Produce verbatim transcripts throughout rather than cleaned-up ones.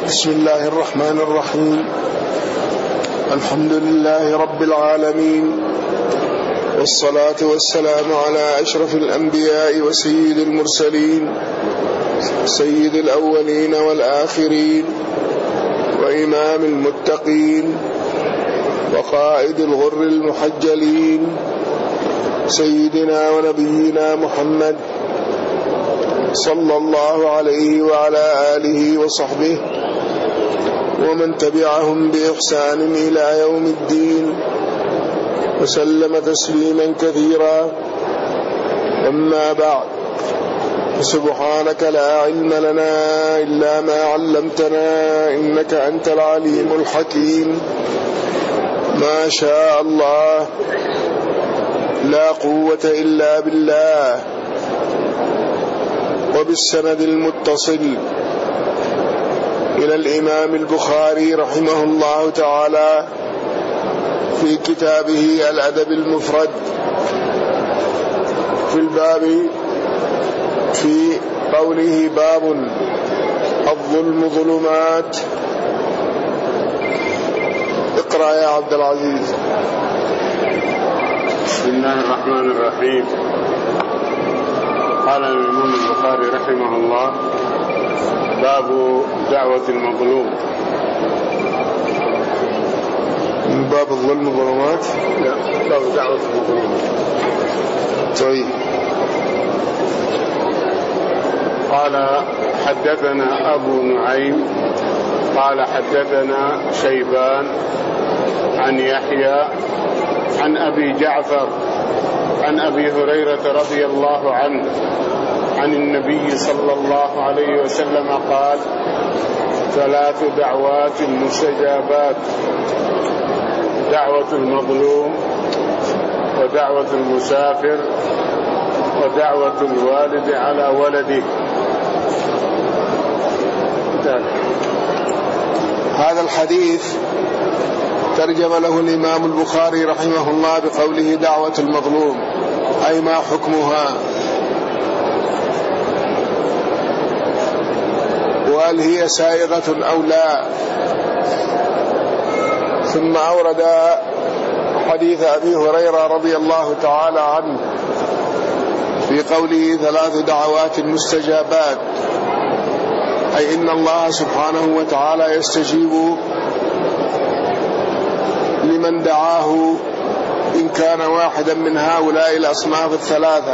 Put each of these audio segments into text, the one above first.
بسم الله الرحمن الرحيم. الحمد لله رب العالمين، والصلاة والسلام على أشرف الأنبياء وسيد المرسلين، سيد الأولين والآخرين، وإمام المتقين، وقائد الغر المحجلين، سيدنا ونبينا محمد صلى الله عليه وعلى آله وصحبه ومن تبعهم بإحسان إلى يوم الدين، وسلم تسليما كثيرا. أما بعد، سبحانك لا علم لنا إلا ما علمتنا إنك أنت العليم الحكيم. ما شاء الله، لا قوة إلا بالله. وبالسند المتصل إلى الإمام البخاري رحمه الله تعالى في كتابه الأدب المفرد، في الباب في قوله: باب الظلم ظلمات. اقرأ يا عبد العزيز. بسم الله الرحمن الرحيم. قال الإمام البخاري رحمه الله: باب دعوة المظلوم. باب الظلم ظلمات؟ لا، باب دعوة المظلوم. طيب. قال: حدثنا أبو نعيم قال حدثنا شيبان عن يحيى عن أبي جعفر عن أبي هريرة رضي الله عنه عن النبي صلى الله عليه وسلم قال: ثلاث دعوات مستجابات: دعوة المظلوم، ودعوة المسافر، ودعوة الوالد على ولده. هذا الحديث ترجم له الإمام البخاري رحمه الله بقوله: دعوة المظلوم، أي ما حكمها، وهل هي سائغة أو لا. ثم أورد حديث أبي هريرة رضي الله تعالى عنه في قوله: ثلاث دعوات مستجابات، أي إن الله سبحانه وتعالى يستجيب لمن دعاه إن كان واحدا من هؤلاء الأصناف الثلاثة.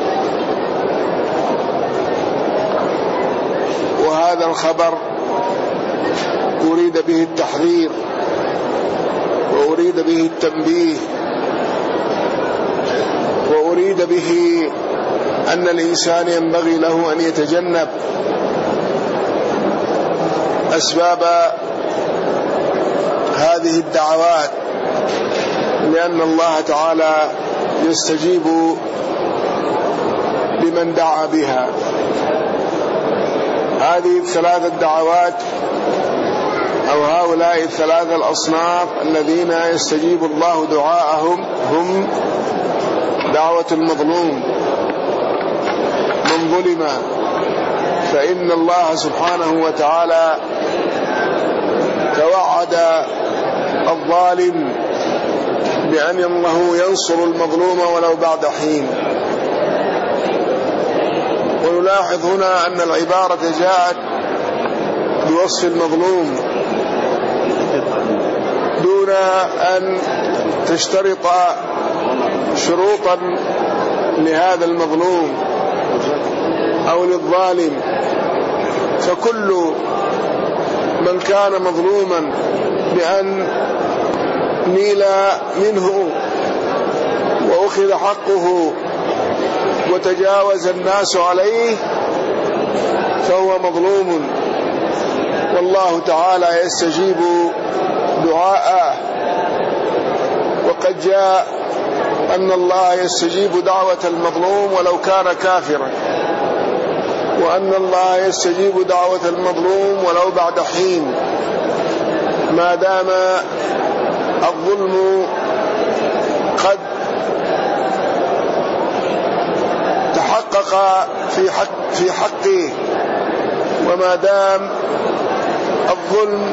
وهذا الخبر أريد به التحذير، وأريد به التنبيه، وأريد به أن الإنسان ينبغي له أن يتجنب أسباب هذه الدعوات، لأن الله تعالى يستجيب لمن دعا بها. هذه الثلاث الدعوات أو هؤلاء الثلاث الأصناف الذين يستجيب الله دعاءهم هم: دعوة المظلوم، من ظلم، فإن الله سبحانه وتعالى توعد الظالم بأن الله ينصر المظلوم ولو بعد حين. ونلاحظ هنا أن العبارة جاءت بوصف المظلوم دون أن تشترط شروطا لهذا المظلوم أو للظالم، فكل من كان مظلوما بأن نيل منه وأخذ حقه وتجاوز الناس عليه فهو مظلوم، والله تعالى يستجيب دعاءه. وقد جاء أن الله يستجيب دعوة المظلوم ولو كان كافرا، وأن الله يستجيب دعوة المظلوم ولو بعد حين، ما دام الظلم قد تحقق في حق في حقه، وما دام الظلم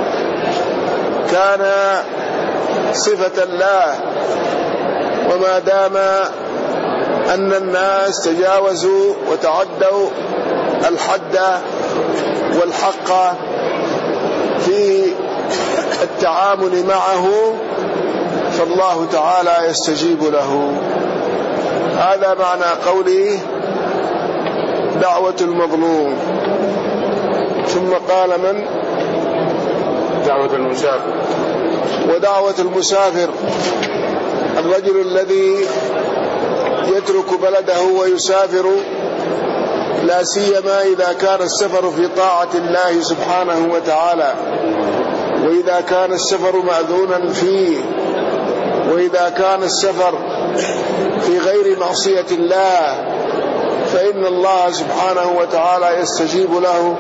كان صفة الله، وما دام أن الناس تجاوزوا وتعدوا الحد والحق في التعامل معه فالله تعالى يستجيب له. هذا معنى قوله دعوة المظلوم. ثم قال من؟ دعوة المسافر. ودعوة المسافر الرجل الذي يترك بلده ويسافر، لا سيما إذا كان السفر في طاعة الله سبحانه وتعالى، وإذا كان السفر مأذونا فيه، وإذا كان السفر في غير معصية الله، فإن الله سبحانه وتعالى يستجيب له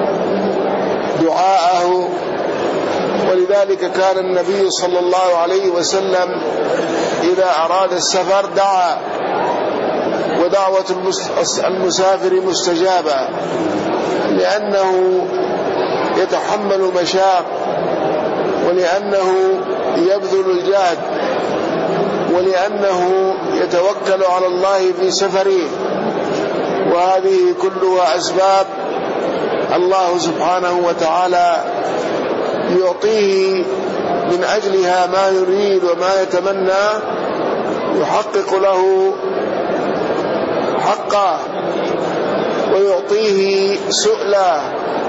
دعاءه. ولذلك كان النبي صلى الله عليه وسلم إذا أراد السفر دعا، ودعوة المسافر مستجابة، لأنه يتحمل مشاق، ولأنه يبذل الجهد، ولأنه يتوكل على الله في سفره، وهذه كلها أسباب الله سبحانه وتعالى يعطيه من أجلها ما يريد وما يتمنى، يحقق له حقه ويعطيه سؤله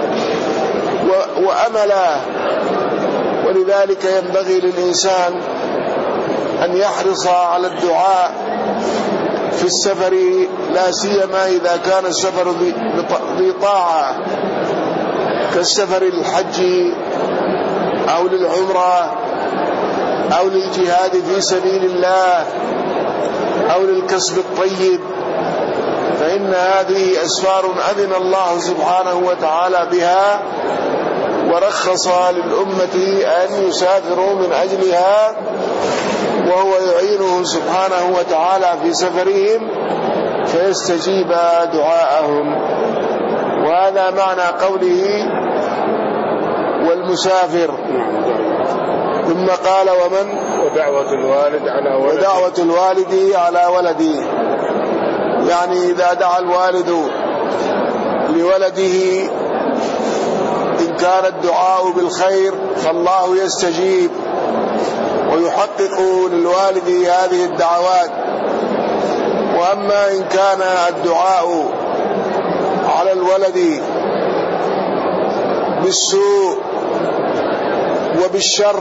وأمله. ولذلك ينبغي للإنسان أن يحرص على الدعاء في السفر، لا سيما إذا كان السفر بطاعة كالسفر للحج أو للعمرة أو للجهاد في سبيل الله أو للكسب الطيب، فإن هذه أسفار أذن الله سبحانه وتعالى بها، ورخص للأمة أن يسافروا من أجلها، وهو يعينهم سبحانه وتعالى في سفرهم فيستجيب دعاءهم. وهذا معنى قوله والمسافر. ثم قال ومن؟ ودعوة الوالد على ولده. ودعوة الوالد على ولده، يعني إذا دعا الوالد لولده إن كان الدعاء بالخير فالله يستجيب ويحقق للوالد هذه الدعوات. وأما إن كان الدعاء على الولد بالسوء وبالشر،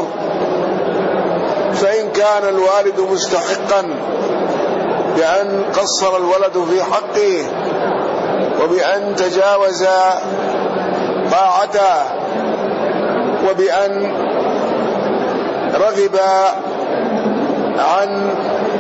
فإن كان الوالد مستحقا بأن قصر الولد في حقه وبأن تجاوز طاعته وبأن رغب عن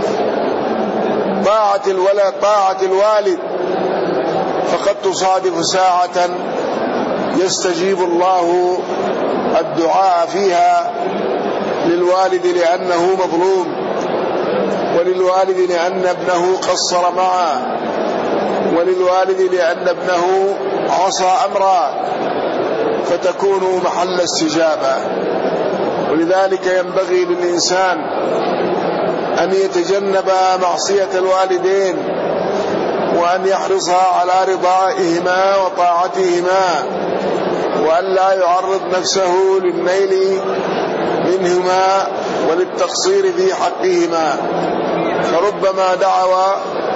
طاعة الولد طاعة الوالد، فقد تصادف ساعة يستجيب الله الدعاء فيها للوالد لأنه مظلوم، وللوالد لأن ابنه قصر معه، وللوالد لأن ابنه عصى أمره، فتكون محل استجابة. ولذلك ينبغي للإنسان أن يتجنب معصية الوالدين، وأن يحرص على رضائهما وطاعتهما، وأن لا يعرض نفسه للنيل منهما وللتقصير في حقهما، فربما دعوا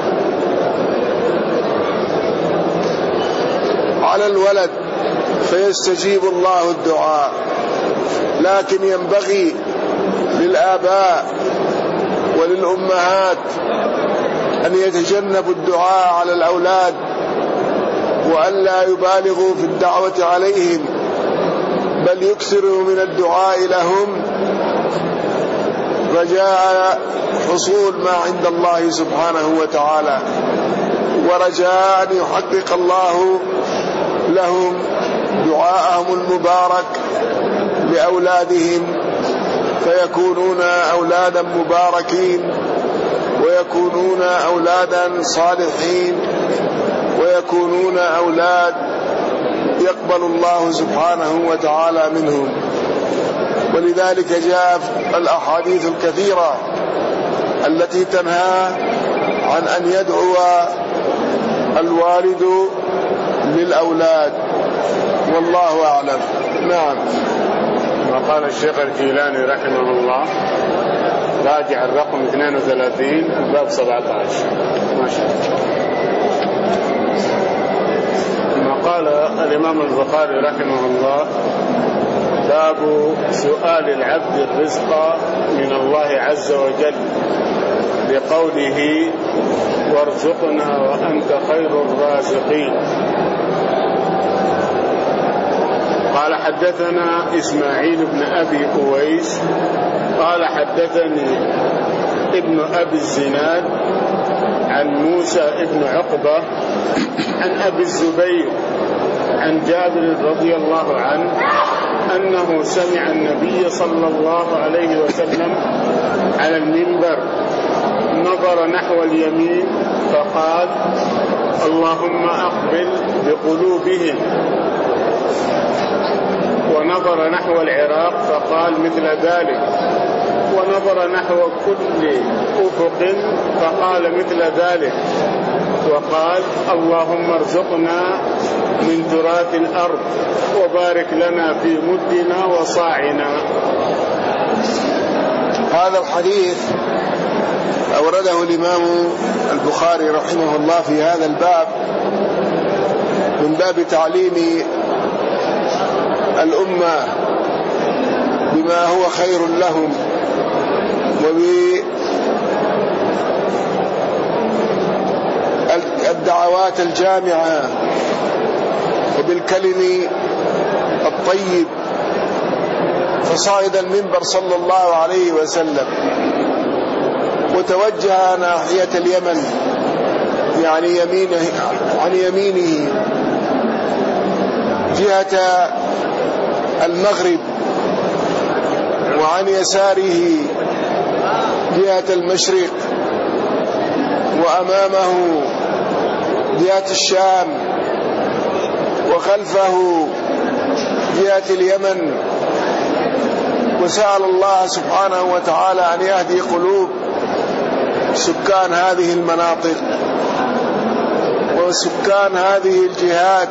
على الولد فيستجيب الله الدعاء. لكن ينبغي للآباء وللأمهات أن يتجنبوا الدعاء على الأولاد، وأن لا يبالغوا في الدعوة عليهم، بل يكثروا من الدعاء لهم رجاء حصول ما عند الله سبحانه وتعالى، ورجاء أن يحقق الله لهم دعاءهم المبارك لأولادهم، فيكونون أولادا مباركين، ويكونون أولادا صالحين، ويكونون أولاد يقبل الله سبحانه وتعالى منهم. ولذلك جاء الأحاديث الكثيرة التي تنهى عن أن يدعو الوالد للأولاد، والله أعلم. نعم. وقال الشيخ الجيلاني رحمه الله راجع الرقم اثنين وثلاثين الباب سبعة عشر. ما شاء الله. ثم قال الإمام البخاري رحمه الله باب سؤال العبد الرزق من الله عز وجل بقوله وارزقنا وأنت خير الرازقين. قال حدثنا إسماعيل بن أبي أويس قال حدثني ابن أبي الزناد عن موسى ابن عقبة عن أبي الزبير عن جابر رضي الله عنه أنه سمع النبي صلى الله عليه وسلم على المنبر نظر نحو اليمين فقال اللهم أقبل بقلوبهم، ونظر نحو العراق فقال مثل ذلك، ونظر نحو كل أفق فقال مثل ذلك، وقال اللهم ارزقنا من تراث الأرض وبارك لنا في مدنا وصاعنا. هذا الحديث أورده الإمام البخاري رحمه الله في هذا الباب من باب تعليم الأمة بما هو خير لهم وبالدعوات الجامعة وبالكلم الطيب. فصعد المنبر صلى الله عليه وسلم وتوجه ناحية اليمن، يعني يمينه عن يمينه جهة المغرب، وعن يساره جهة المشرق، وأمامه جهة الشام، وخلفه جهة اليمن. وسأل الله سبحانه وتعالى أن يهدي قلوب سكان هذه المناطق وسكان هذه الجهات،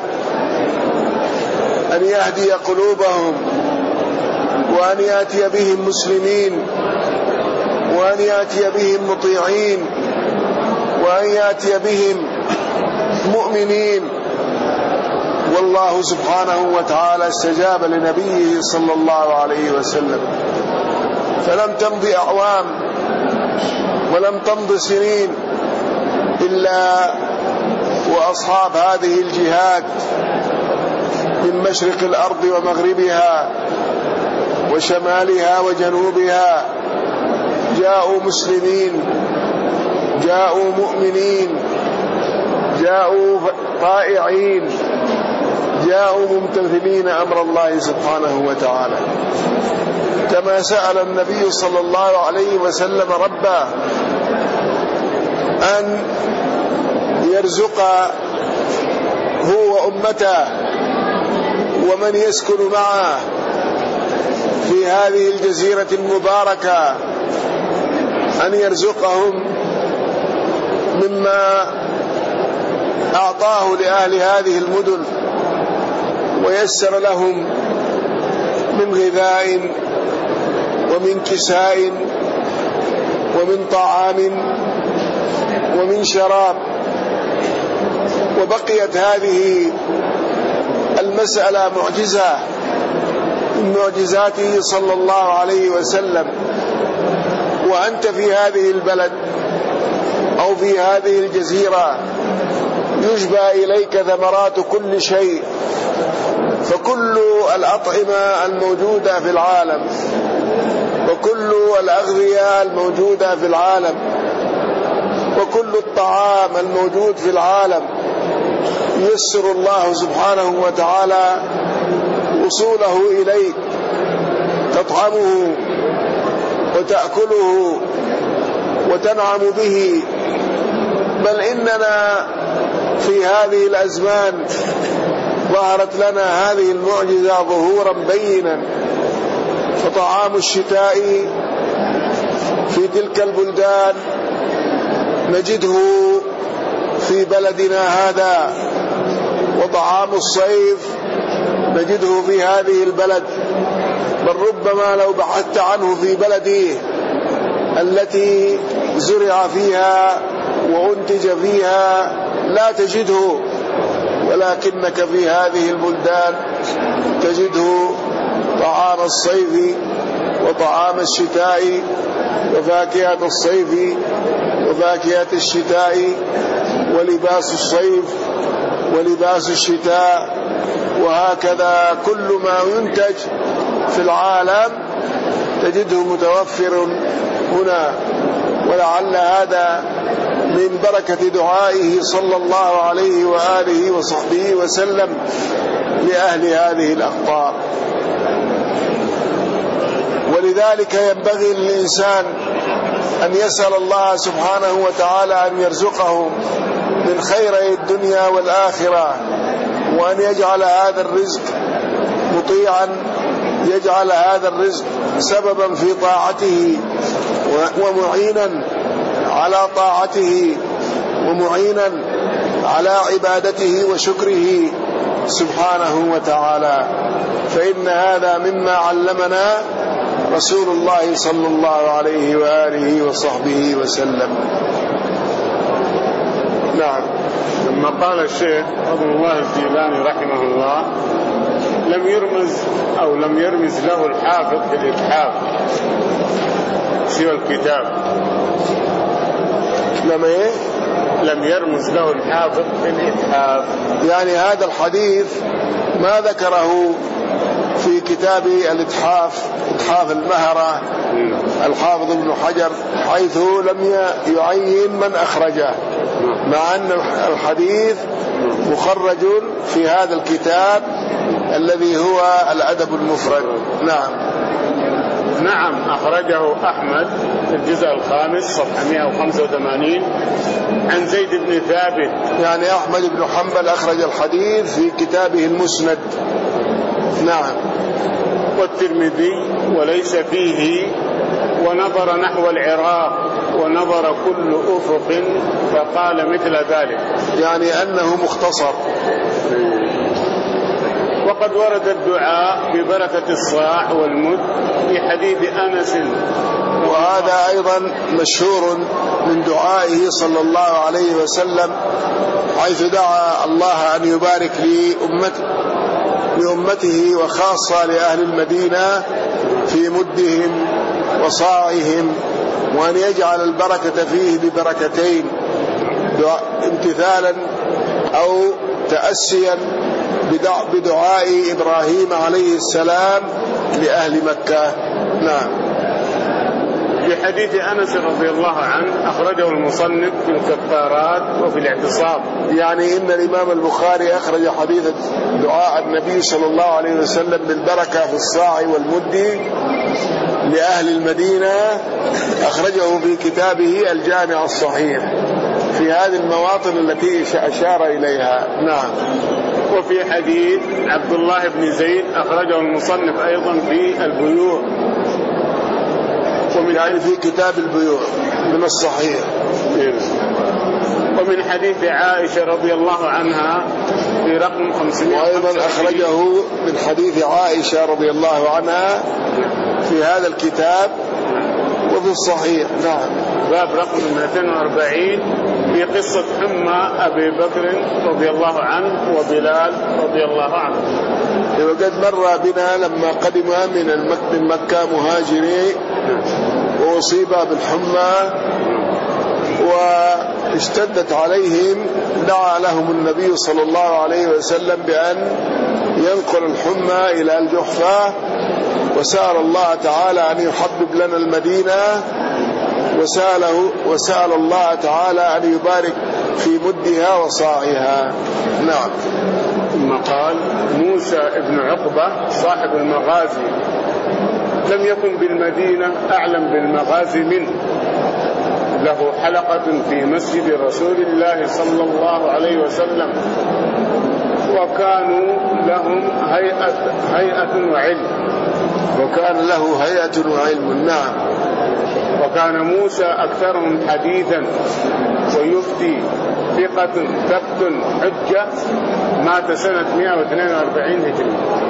أن يهدي قلوبهم وأن يأتي بهم مسلمين وأن يأتي بهم مطيعين وأن يأتي بهم مؤمنين. والله سبحانه وتعالى استجاب لنبيه صلى الله عليه وسلم، فلم تمض أعوام ولم تمض سنين إلا وأصحاب هذه الجهات من مشرق الأرض ومغربها وشمالها وجنوبها جاءوا مسلمين، جاءوا مؤمنين، جاءوا طائعين، جاءوا ممتثلين أمر الله سبحانه وتعالى، كما سأل النبي صلى الله عليه وسلم ربه أن يرزق هو وأمته ومن يسكن معه في هذه الجزيرة المباركة، أن يرزقهم مما أعطاه لأهل هذه المدن ويسر لهم من غذاء ومن كساء ومن طعام ومن شراب. وبقيت هذه المسألة معجزة من معجزاته صلى الله عليه وسلم، وأنت في هذه البلد أو في هذه الجزيرة يجبى إليك ثمرات كل شيء، فكل الأطعمة الموجودة في العالم وكل الأغذية الموجودة في العالم وكل الطعام الموجود في العالم ييسر الله سبحانه وتعالى وصوله إليك، تطعمه وتأكله وتنعم به. بل إننا في هذه الأزمان ظهرت لنا هذه المعجزة ظهورا بينا. فطعام الشتاء في تلك البلدان نجده في بلدنا هذا، وطعام الصيف نجده في هذه البلد، بل ربما لو بحثت عنه في بلدي التي زرع فيها وأنتج فيها لا تجده، ولكنك في هذه البلدان تجده طعام الصيف وطعام الشتاء وفاكهة الصيف وفاكهة الشتاء ولباس الصيف ولباس الشتاء، وهكذا كل ما ينتج في العالم تجده متوفر هنا. ولعل هذا من بركة دعائه صلى الله عليه وآله وصحبه وسلم لأهل هذه الأقطار. ولذلك ينبغي للإنسان أن يسأل الله سبحانه وتعالى أن يرزقه من خيري الدنيا والآخرة، وأن يجعل هذا الرزق مطيعا، يجعل هذا الرزق سببا في طاعته ومعينا على طاعته ومعينا على عبادته وشكره سبحانه وتعالى. فإن هذا مما علمنا رسول الله صلى الله عليه وآله وصحبه وسلم. نعم. لما قال الشيخ عبد الله الجيلاني رحمه الله لم يرمز أو لم يرمز له الحافظ بالإتحاف سوى الكتاب. لم إيه؟ لم يرمز له الحافظ بالإتحاف، يعني هذا الحديث ما ذكره في كتاب الإتحاف، إتحاف المهرة الحافظ ابن حجر، حيث لم يعين من أخرجه، مع أن الحديث مخرج في هذا الكتاب الذي هو الأدب المفرد. نعم. نعم، أخرجه أحمد في الجزء الخامس صفحة مئة وخمسة وثمانين عن زيد بن ثابت. يعني أحمد بن حنبل أخرج الحديث في كتابه المسند. نعم. والترمذي وليس فيه، ونظر نحو العراق ونظر كل أفق فقال مثل ذلك، يعني أنه مختصر. وقد ورد الدعاء ببركة الصاع والمد في حديث أنس، وهذا أيضا مشهور من دعائه صلى الله عليه وسلم، حيث دعا الله أن يبارك لأمته, لأمته وخاصة لأهل المدينة في مدهم وصاعهم، وأن يجعل البركة فيه ببركتين، امتثالا أو تأسيا بدعاء إبراهيم عليه السلام لأهل مكة. نعم. في حديث أنس رضي الله عنه أخرجه المصنف في الكفارات وفي الاعتصام. يعني إن الإمام البخاري أخرج حديث دعاء النبي صلى الله عليه وسلم بالبركة في الصاع والمد لأهل المدينة، أخرجه في كتابه الجامع الصحيح في هذه المواطن التي أشار إليها. نعم. وفي حديث عبد الله بن زيد أخرجه المصنف أيضا في البيوع، ومن يعني في كتاب البيوع من الصحيح. ومن حديث عائشة رضي الله عنها في رقم خمسمائة، وأيضا أخرجه من حديث عائشة رضي الله عنها في هذا الكتاب وفي الصحيح. نعم. باب رقم مئتين وأربعين في قصة حمى أبي بكر رضي الله عنه وبلال رضي الله عنه. وقد مر بنا لما قدم من مكة مهاجرين وأصيب بالحمى واشتدت عليهم، دعا لهم النبي صلى الله عليه وسلم بأن ينقل الحمى إلى الجحفة، وسأل الله تعالى أن يحبب لنا المدينة، وسأله وسأل الله تعالى أن يبارك في مدها وصاعها. نعم. ثم قال موسى ابن عقبة صاحب المغازي لم يكن بالمدينة أعلم بالمغازي منه، له حلقة في مسجد رسول الله صلى الله عليه وسلم، وكانوا لهم هيئة, هيئة وعلم وكان له هيئة وعلم. نعم. وكان موسى أكثرهم حديثا ويفتي ثقة ثبت حجة، مات سنة مئة واثنين وأربعين هجري.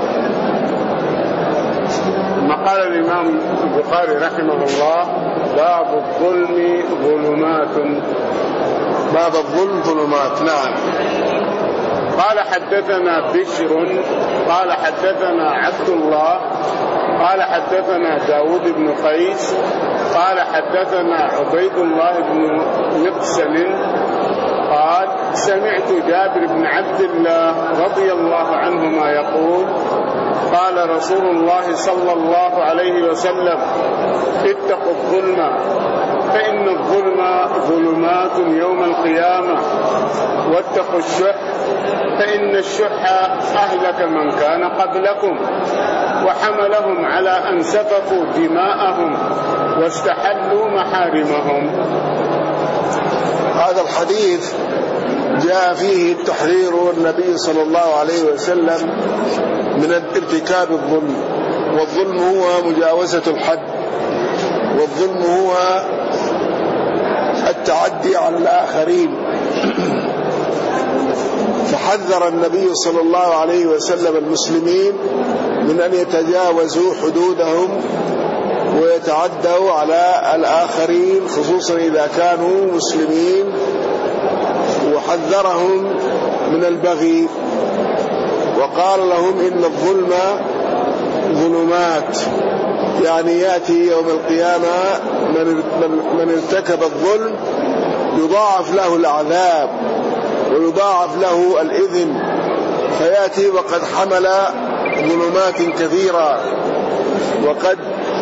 ما قال الإمام البخاري رحمه الله: باب الظلم ظلمات. باب الظلم ظلمات. نعم. قال حدثنا بشر قال حدثنا عبد الله قال حدثنا داود بن قيس قال حدثنا عبيد الله بن مقسم قال: سمعت جابر بن عبد الله رضي الله عنهما يقول: قال رسول الله صلى الله عليه وسلم: اتقوا الظلم فإن الظلم ظلمات يوم القيامة، واتقوا الشح فإن الشح أهلك من كان قبلكم وحملهم على أن سفكوا دماءهم واستحلوا محارمهم. هذا الحديث جاء فيه التحذير النبي صلى الله عليه وسلم من ارتكاب الظلم، والظلم هو مجاوزة الحد، والظلم هو التعدي على الآخرين. فحذر النبي صلى الله عليه وسلم المسلمين من أن يتجاوزوا حدودهم ويتعدوا على الآخرين، خصوصا إذا كانوا مسلمين، وحذرهم من البغي وقال لهم: إن الظلم ظلمات، يعني يأتي يوم القيامة من, من ارتكب الظلم يضاعف له العذاب ويضاعف له الإذن، فيأتي وقد حمل ظلمات كثيرة وقد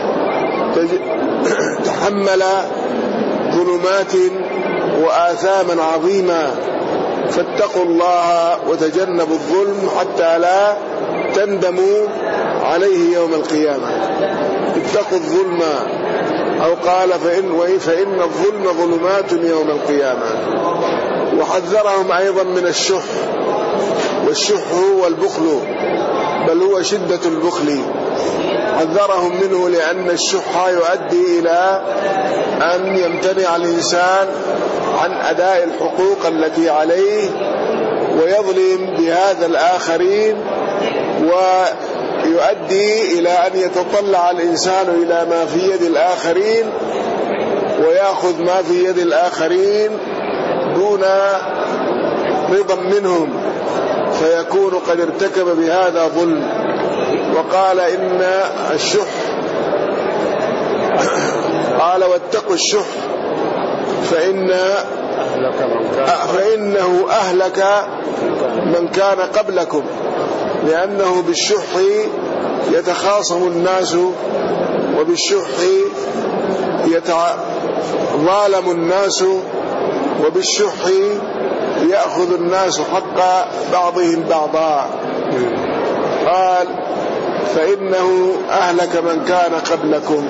تحمل ظلمات وآثاما عظيمة. فاتقوا الله وتجنبوا الظلم حتى لا تندموا عليه يوم القيامة. اتقوا الظلم، أو قال فإن, فإن الظلم ظلمات يوم القيامة. وحذرهم أيضا من الشح، والشح هو البخل، بل هو شدة البخل. حذرهم منه لأن الشح يؤدي إلى أن يمتنع الإنسان عن أداء الحقوق التي عليه ويظلم بهذا الآخرين، ويؤدي إلى أن يتطلع الإنسان إلى ما في يد الآخرين ويأخذ ما في يد الآخرين دون رضا منهم، فيكون قد ارتكب بهذا ظلم. وقال: إن الشح، قال: واتقوا الشح فإن فإنه أهلك من كان قبلكم، لأنه بالشح يتخاصم الناس، وبالشح يتظالم الناس، وبالشح يأخذ الناس حق بعضهم بعضا. قال: فإنه أهلك من كان قبلكم.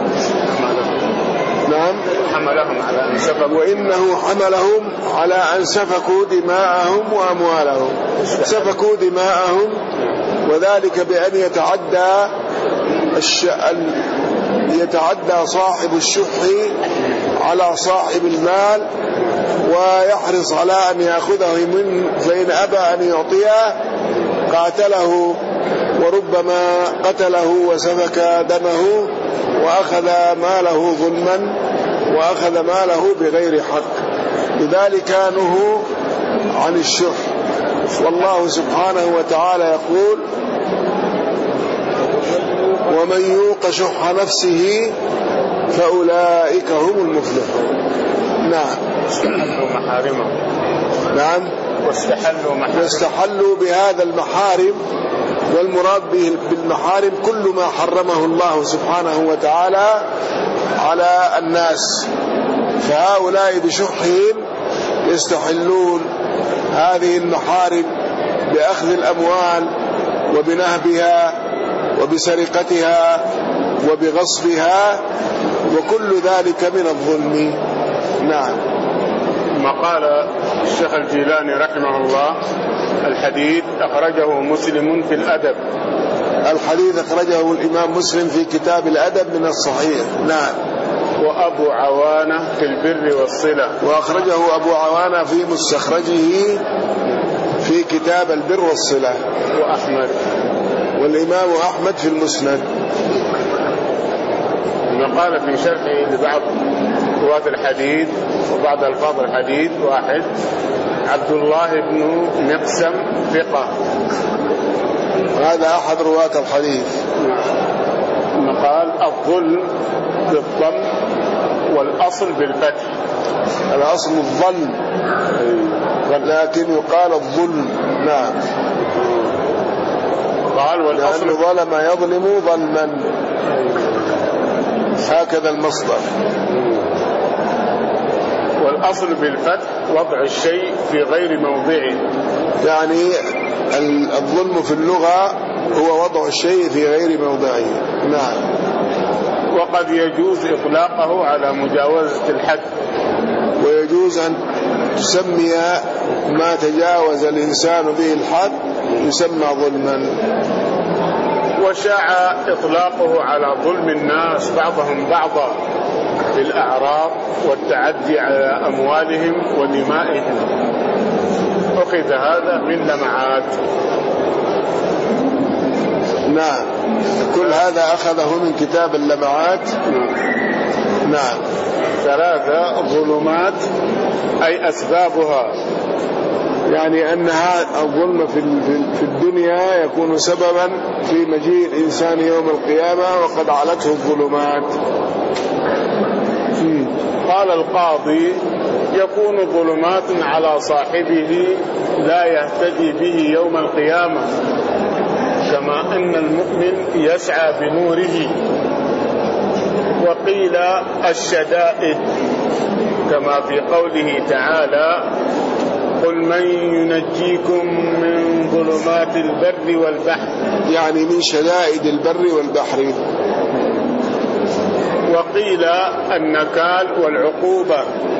نعم. حملهم على أن سفكوا وإنه حملهم على أن سفكوا دماءهم وأموالهم. سفكوا دماءهم، وذلك بأن يتعدى الش... يتعدى صاحب الشح على صاحب المال ويحرص على أن يأخذه منه، فإن أبى أن يعطيه قاتله وربما قتله وسفك دمه وأخذ ماله ظلما وأخذ ماله بغير حق. لذلك نهوا عن الشح. والله سبحانه وتعالى يقول: ومن يوق شح نفسه فأولئك هم المفلحون. نعم. واستحلوا محارمهم. نعم. واستحلوا محارمهم. واستحلوا بهذا المحارم، والمراد بالمحارم كل ما حرمه الله سبحانه وتعالى على الناس، فهؤلاء بشحهم يستحلون هذه المحارم بأخذ الأموال وبنهبها وبسرقتها وبغصبها، وكل ذلك من الظلم. نعم. ما قال الشيخ الجيلاني رحمه الله: الحديث أخرجه مسلم في الأدب. الحديث أخرجه الإمام مسلم في كتاب الأدب من الصحيح. نعم. وأبو عوانة في البر والصلة. وأخرجه أبو عوانة في مستخرجه في كتاب البر والصلة. وأحمد. والإمام أحمد في المسند. قال في شرحه لبعض رواة الحديث وبعض ألفاظ الحديث: واحد، عبد الله بن مقسم ثقة، هذا أحد رواة الحديث. ثم قال: الظلم بالضم والأصل بالفتح. الأصل الظلم لكن يقال الظلم. نعم. قال: والأصل ظلم يظلم ظلما، هكذا المصدر. والأصل بالفتح وضع الشيء في غير موضعه. يعني الظلم في اللغة هو وضع الشيء في غير موضعه. نعم. وقد يجوز إطلاقه على مجاوزة الحد، ويجوز أن تسمي ما تجاوز الإنسان به الحد يسمى ظلما. وشاع إطلاقه على ظلم الناس بعضهم بعضا بالأعراض والتعدي على أموالهم ودمائهم. أخذ هذا من لمعات. نعم. كل هذا أخذه من كتاب اللمعات. نعم. ثلاثة، ظلمات أي أسبابها، يعني أنها الظلم في الدنيا يكون سببا في مجيء الإنسان يوم القيامة وقد علته الظلمات. قال القاضي: يكون ظلمات على صاحبه لا يهتدي به يوم القيامة، كما أن المؤمن يسعى بنوره. وقيل الشدائد، كما في قوله تعالى: قل من ينجيكم من ظلمات البر والبحر، يعني من شدائد البر والبحر. وقيل النكال والعقوبة.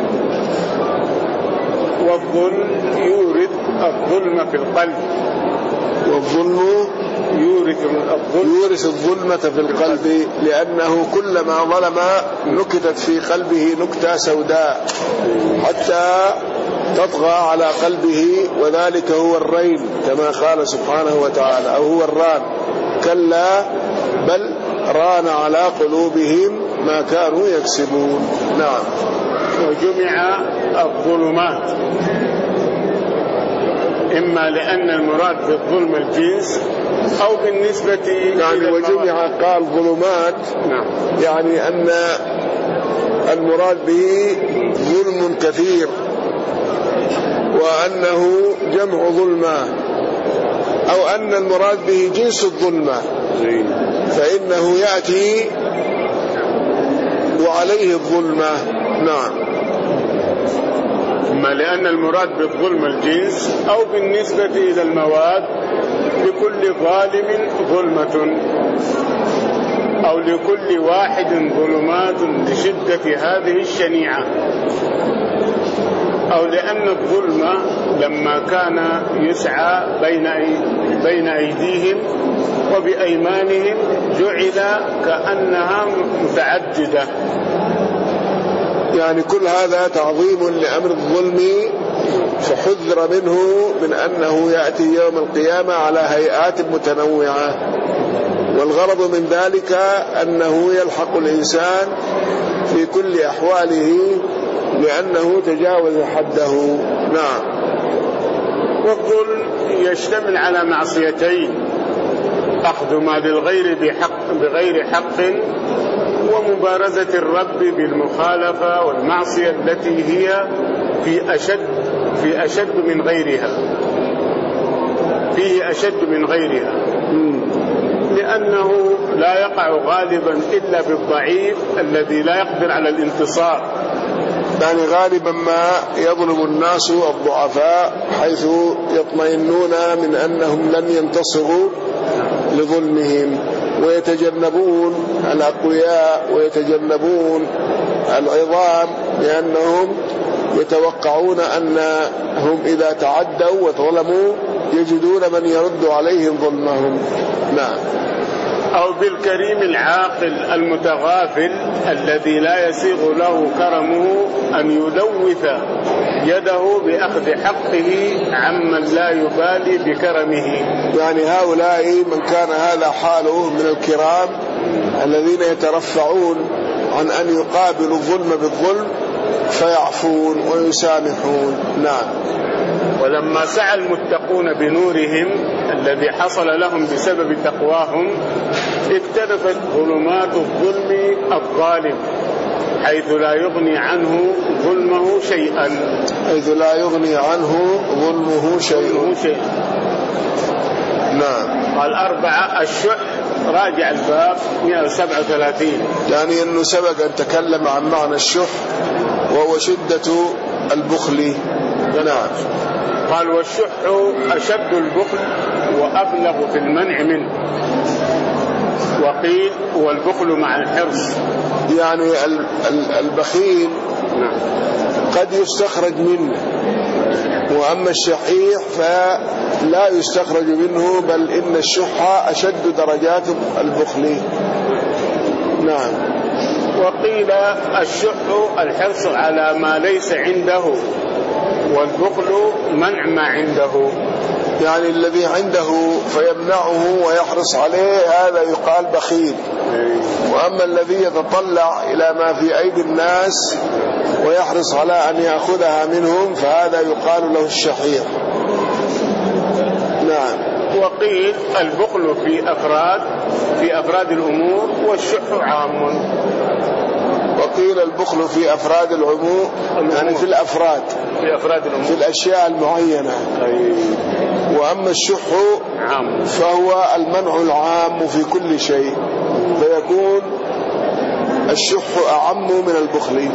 والظلم يورث الظلم في القلب. والظلم يورث الظلم يورث الظلمة في القلب، لأنه كلما ظلم نكتت في قلبه نكتة سوداء حتى تطغى على قلبه، وذلك هو الرين كما قال سبحانه وتعالى، أو هو الران. كلا بل ران على قلوبهم ما كانوا يكسبون. نعم. وجمع الظلمات إما لأن المراد بالظلم الجنس أو بالنسبة يعني وجمع قال ظلمات. نعم. يعني أن المراد به ظلم كثير، وأنه جمع ظلمة، أو أن المراد به جنس الظلمة، فإنه يأتي وعليه الظلمة. نعم. إما لأن المراد بالظلم الجنس أو بالنسبة إلى المواد، لكل ظالم ظلمة، أو لكل واحد ظلمات لشدة هذه الشنيعة، أو لأن الظلم لما كان يسعى بين بين أيديهم وبأيمانهم جعل كأنها متعددة. يعني كل هذا تعظيم لأمر الظلم، فحذر منه من أنه يأتي يوم القيامة على هيئات متنوعة، والغرض من ذلك أنه يلحق الإنسان في كل أحواله لأنه تجاوز حده. نعم. والظلم يشتمل على معصيتين: أخذ مال الغير بحق بغير حق، ومبارزة الرب بالمخالفة والمعصية التي هي في أشد في أشد من غيرها فيه أشد من غيرها لأنه لا يقع غالبا إلا بالضعيف الذي لا يقدر على الانتصار. يعني غالبا ما يظلم الناس الضعفاء حيث يطمئنون من أنهم لن ينتصروا لظلمهم، ويتجنبون الأقوياء ويتجنبون العظام، لأنهم يتوقعون أنهم إذا تعدوا وظلموا يجدون من يرد عليهم ظلمهم. نعم. أو بالكريم العاقل المتغافل الذي لا يسيغ له كرمه أن يلوث يده بأخذ حقه عمن لا يبالي بكرمه. يعني هؤلاء من كان هذا حاله من الكرام الذين يترفعون عن أن يقابلوا الظلم بالظلم فيعفون ويسامحون. نعم. ولما سعى المتقون بنورهم الذي حصل لهم بسبب تقواهم اكتنفت ظلمات الظلم الظالم حيث لا يغني عنه ظلمه شيئا حيث لا يغني عنه ظلمه شيئا. نعم. قال أربعة الشح. راجع الباب مئة وسبعة وثلاثين. يعني أنه سبق أن تكلم عن معنى الشح وهو شدة البخل. نعم. قال والشح أشد البخل وأبلغ في المنع منه. وقيل هو البخل مع الحرص. يعني البخيل قد يستخرج منه، وأما الشحيح فلا يستخرج منه، بل إن الشح أشد درجات البخل. نعم. وقيل الشح الحرص على ما ليس عنده، والبخل منع ما عنده. يعني الذي عنده فيمنعه ويحرص عليه هذا يقال بخيل، وأما الذي يتطلع إلى ما في أيدي الناس ويحرص على أن يأخذها منهم فهذا يقال له الشحيح. نعم. وقيل البخل في أفراد في أفراد الأمور والشح عام. وقيل البخل في أفراد العموم، يعني في الأفراد في أفراد الأمور، في الأشياء المعينة. وأما الشح عام فهو المنع العام في كل شيء، فيكون الشح أعم من البخل.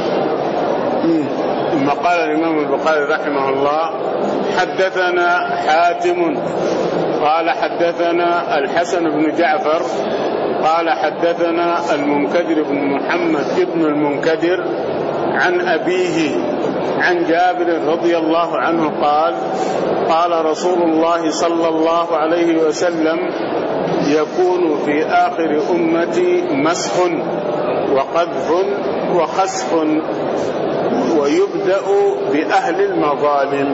ثم قال الإمام البخاري رحمه الله حدثنا حاتم قال حدثنا الحسن بن جعفر قال حدثنا المنكدر بن محمد ابن المنكدر عن أبيه عن جابر رضي الله عنه قال قال رسول الله صلى الله عليه وسلم يكون في آخر أمتي مسخ وقذف وخسف ويبدأ بأهل المظالم.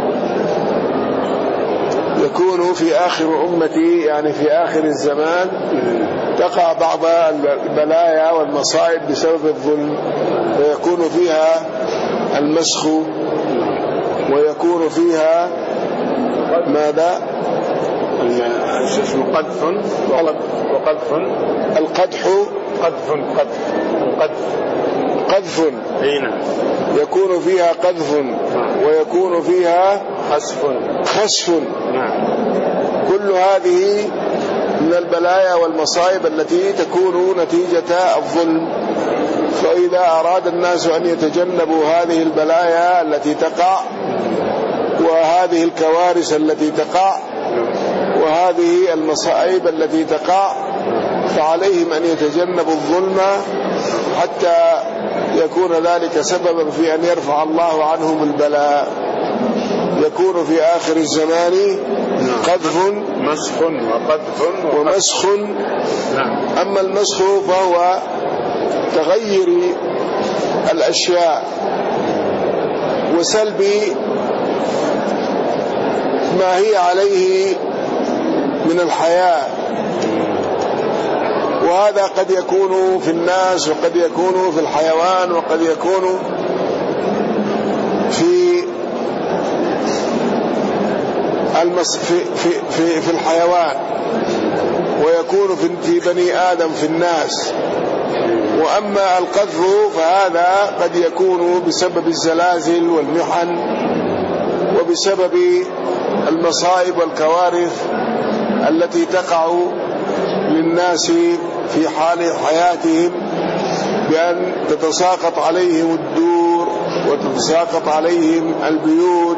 يكون في آخر أمتي يعني في آخر الزمان تقع بعض البلايا والمصائب بسبب الظلم، ويكون فيها المسخ، ويكون فيها ماذا؟ قذف وقذف القدح قذف قذف قذف قذف هنا يكون فيها قذف ويكون فيها خسف خسف. نعم. كل هذه من البلايا والمصائب التي تكون نتيجة الظلم. فإذا أراد الناس أن يتجنبوا هذه البلايا التي تقع وهذه الكوارث التي تقع وهذه المصائب التي تقع فعليهم أن يتجنبوا الظلم حتى يكون ذلك سببا في أن يرفع الله عنهم البلاء. يكون في آخر الزمان قذف مسخ وقذف ومسخ. أما المسخ فهو تغير الأشياء وسلب ما هي عليه من الحياة، وهذا قد يكون في الناس وقد يكون في الحيوان وقد يكون في المس في في في, في الحيوان، ويكون في بني آدم في الناس. وأما القذف فهذا قد يكون بسبب الزلازل والمحن وبسبب المصائب والكوارث التي تقع للناس في حال حياتهم، بأن تتساقط عليهم الدور وتتساقط عليهم البيوت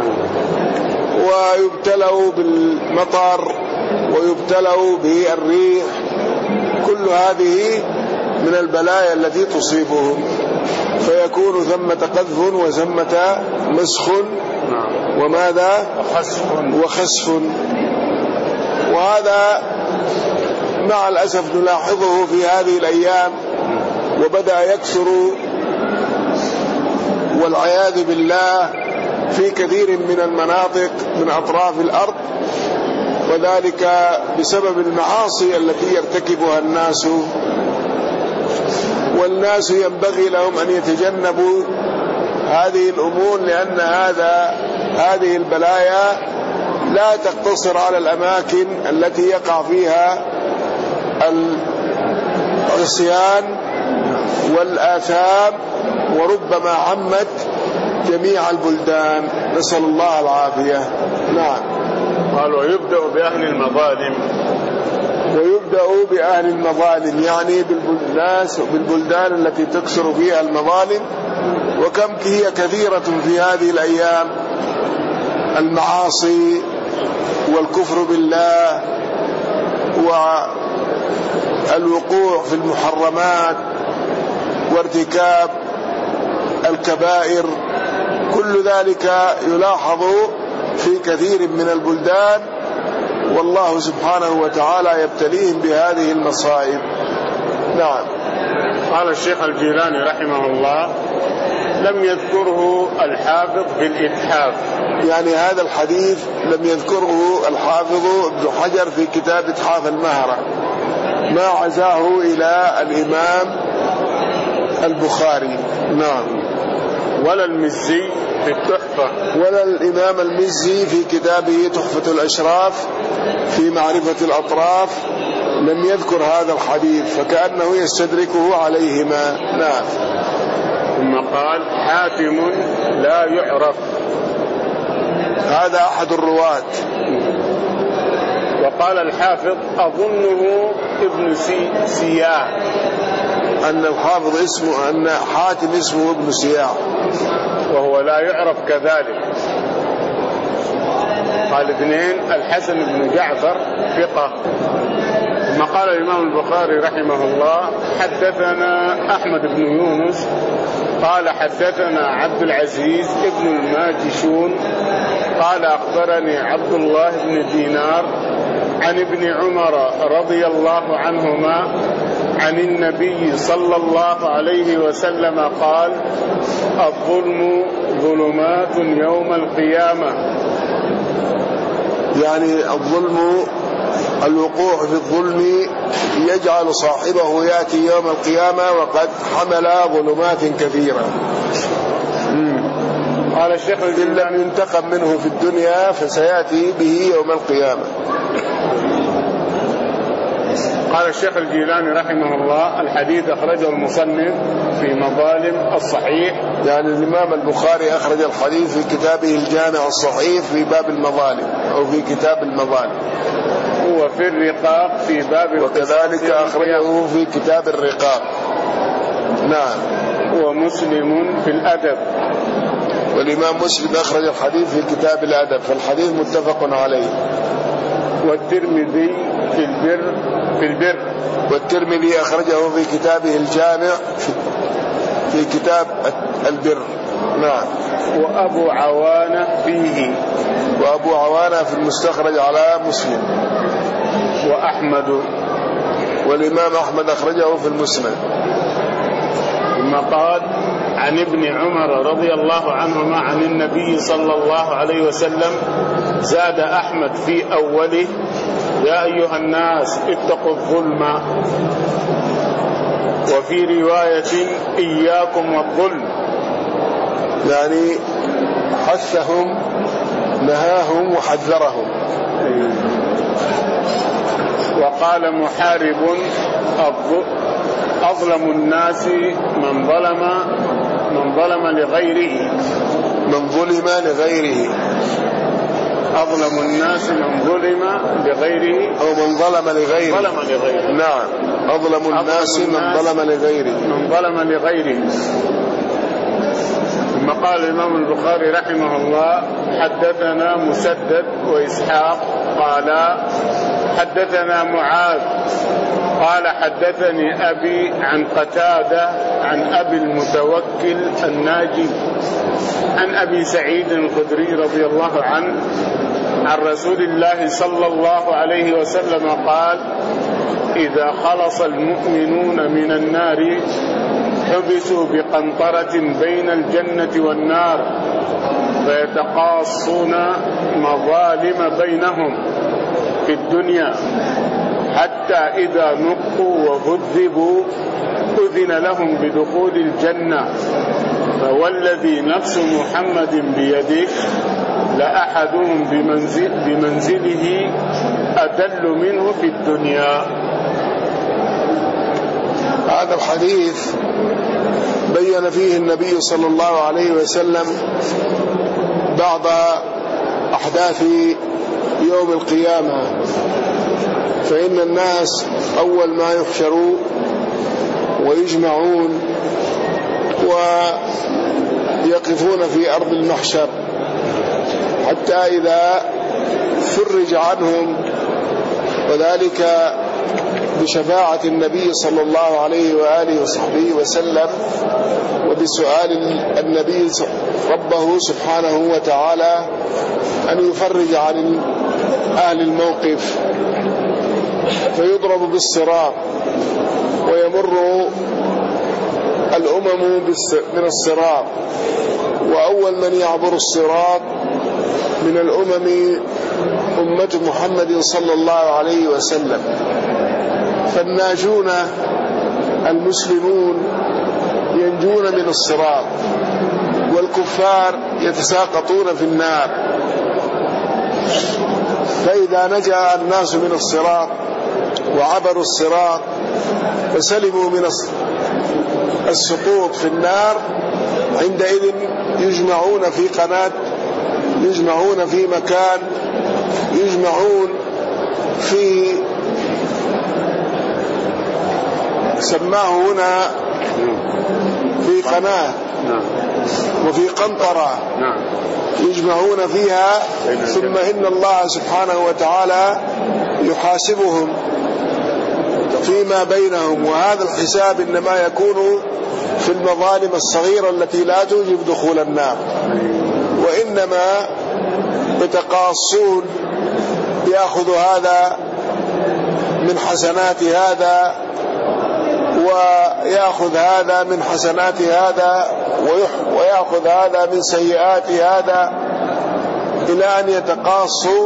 ويبتلوا بالمطر ويبتلوا بالريح. كل هذه من البلايا التي تصيبهم. فيكون ثمة قذف وثمة مسخ وماذا وخسف. وهذا مع الأسف نلاحظه في هذه الأيام، وبدأ يكثر والعياذ بالله في كثير من المناطق من أطراف الأرض، وذلك بسبب المعاصي التي يرتكبها الناس. والناس ينبغي لهم أن يتجنبوا هذه الأمور، لأن هذا هذه البلايا لا تقتصر على الأماكن التي يقع فيها العصيان والآثام، وربما عمت جميع البلدان، نسأل الله العافية. نعم. قال ويبدأ بأهل المظالم، ويبدأ بأهل المظالم يعني بالناس بالبلدان التي تكثر فيها المظالم، وكم هي كثيرة في هذه الأيام، المعاصي والكفر بالله والوقوع في المحرمات وارتكاب الكبائر، كل ذلك يلاحظ في كثير من البلدان، والله سبحانه وتعالى يبتليهم بهذه المصائب. نعم. قال الشيخ الجيلاني رحمه الله: لم يذكره الحافظ بالإتحاف، يعني هذا الحديث لم يذكره الحافظ ابن حجر في كتاب إتحاف المهرة، ما عزاه إلى الإمام البخاري. نعم. ولا المزي في التحفة، ولا الإمام المزي في كتابه تحفة الأشراف في معرفة الأطراف لم يذكر هذا الحديث، فكأنه يستدركه عليهما. نعم. ثم قال: حاتم لا يعرف، هذا أحد الرواة. وقال الحافظ: أظنه ابن سي سياح، أن الحافظ اسمه أن حاتم اسمه ابن سياح، وهو لا يعرف كذلك. قال اثنين: الحسن بن جعفر ثقة. ثم قال الإمام البخاري رحمه الله: حدثنا أحمد بن يونس قال حدثنا عبد العزيز ابن الماجشون قال أخبرني عبد الله بن دينار عن ابن عمر رضي الله عنهما عن النبي صلى الله عليه وسلم قال: الظلم ظلمات يوم القيامة. يعني الظلم، الوقوع في الظلم يجعل صاحبه يأتي يوم القيامة وقد حمل ظلمات كثيرة. قال الشيخ: إن لم ينتقم منه في الدنيا فسيأتي به يوم القيامة. قال الشيخ الجيلاني رحمه الله: الحديث أخرجه المصنف في مظالم الصحيح، يعني الإمام البخاري أخرج الحديث في كتابه الجامع الصحيح في باب المظالم أو في كتاب المظالم، وفي الرقاق في باب، وكذلك أخرجه في كتاب الرقاق. نعم. ومسلم في الأدب، والإمام مسلم أخرج الحديث في كتاب الأدب، فالحديث متفق عليه. والترمذي في البر في البر والترمذي أخرجه في كتابه الجامع في, في كتاب البر. نعم. وأبو عوانة فيه، وأبو عوانة في المستخرج على مسلم. وأحمد، والإمام أحمد أخرجه في المسند. ثم قال: عن ابن عمر رضي الله عنهما عن النبي صلى الله عليه وسلم زاد أحمد في أوله: يا أيها الناس اتقوا الظلم، وفي رواية: إياكم والظلم، يعني حثهم نهاهم وحذرهم. وقال محارب: أظلم الناس من ظلم من ظلم لغيره من ظلم لغيره أظلم الناس من ظلم لغيره أو من ظلم لغيره ظلم لغيره نعم. أظلم الناس من ظلم لغيره من ظلم لغيره. ثم قال الإمام البخاري رحمه الله: حدثنا مسدد وإسحاق قال حدثنا معاذ قال حدثني أبي عن قتادة عن أبي المتوكل الناجي عن أبي سعيد الخدري رضي الله عنه عن رسول الله صلى الله عليه وسلم قال: إذا خلص المؤمنون من النار حبسوا بقنطرة بين الجنة والنار فيتقاصون مظالم بينهم في الدنيا حتى إذا نقوا وهذبوا أذن لهم بدخول الجنة. فوالذي نفس محمد بيده لأحدهم بمنزل بمنزله أدل منه في الدنيا. هذا الحديث بين فيه النبي صلى الله عليه وسلم بعض أحداث يوم القيامة، فإن الناس أول ما يحشروا ويجمعون ويقفون في أرض المحشر حتى إذا فرج عنهم، وذلك بشفاعة النبي صلى الله عليه وآله وصحبه وسلم وبسؤال النبي ربه سبحانه وتعالى أن يفرج عن أهل الموقف، فيضرب بالصراط ويمر الأمم من الصراط، وأول من يعبر الصراط من الأمم أمة محمد صلى الله عليه وسلم. فالناجون المسلمون ينجون من الصراط، والكفار يتساقطون في النار. فإذا نجا الناس من الصراط وعبروا الصراط وسلموا من السقوط في النار، عندئذ يجمعون في قناة، يجمعون في مكان، يجمعون في سماه هنا في قناة وفي قنطرة يجمعون فيها، ثم إن الله سبحانه وتعالى يحاسبهم فيما بينهم. وهذا الحساب إنما يكون في المظالم الصغيرة التي لا توجب دخول النار، وإنما يتقاصون، يأخذ هذا من حسنات هذا ويأخذ هذا من حسنات هذا ويأخذ هذا من سيئات هذا، إلى أن يتقاصوا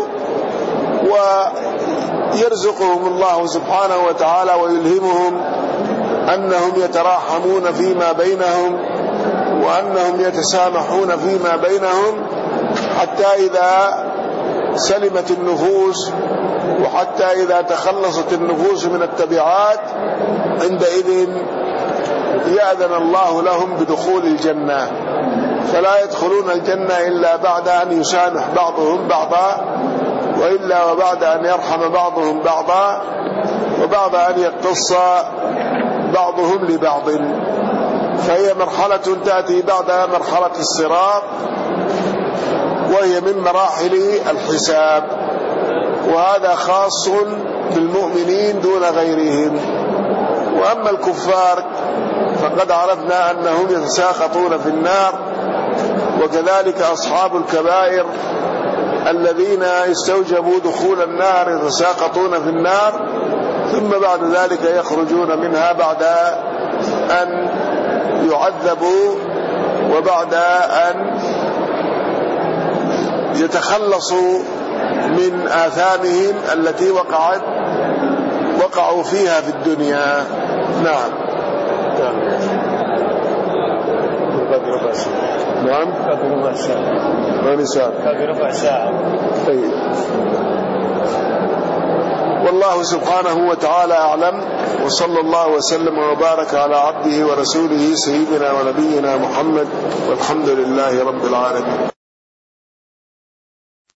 ويرزقهم الله سبحانه وتعالى ويلهمهم أنهم يتراحمون فيما بينهم وأنهم يتسامحون فيما بينهم، حتى إذا سلمت النفوس وحتى إذا تخلصت النفوس من التبعات، عندئذ يأذن الله لهم بدخول الجنة، فلا يدخلون الجنة إلا بعد أن يسامح بعضهم بعضا، وإلا وبعد أن يرحم بعضهم بعضا، وبعد أن يقتص بعضهم لبعض. فهي مرحلة تأتي بعد مرحلة الصراط، وهي من مراحل الحساب، وهذا خاص بالمؤمنين دون غيرهم. وأما الكفار فقد عرفنا أنهم يتساقطون في النار، وكذلك أصحاب الكبائر الذين استوجبوا دخول النار يتساقطون في النار، ثم بعد ذلك يخرجون منها بعد أن يعذبوا وبعد أن يتخلصوا من آثامهم التي وقعت وقعوا فيها في الدنيا. نعم. نعم. ربع ساعة. ربع ساعة. ربع ساعة. طيب. والله سبحانه وتعالى أعلم، وصلى الله وسلم وبارك على عبده ورسوله سيدنا ونبينا محمد، والحمد لله رب العالمين.